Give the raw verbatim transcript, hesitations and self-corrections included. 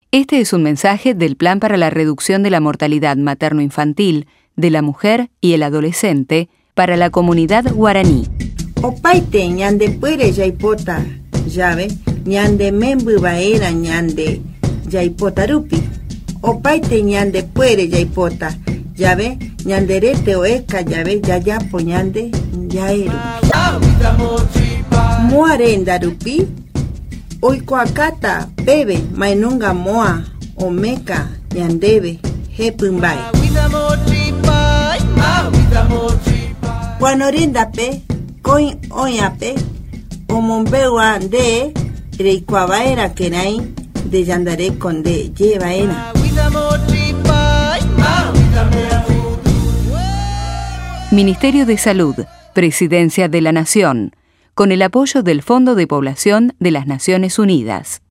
Este es un mensaje del Plan para la Reducción de la Mortalidad Materno-Infantil de la Mujer y el Adolescente para la comunidad guaraní. Opaite ñande puere yaipota, llave, ñande membu baera ñande yaipota rupi. Opaite ñande puere yaipota, llave, ñanderete oeka llave, yayapo ñande yaeru. Muarenda rupi, oikoakata, bebe, mainunga moa, omeka, ñandebe, hepumbai. Guanorindape, coin oñape, omombewa de reikuabaera kenai, de yandare con de llevaena. Ministerio de Salud, Presidencia de la Nación, con el apoyo del Fondo de Población de las Naciones Unidas.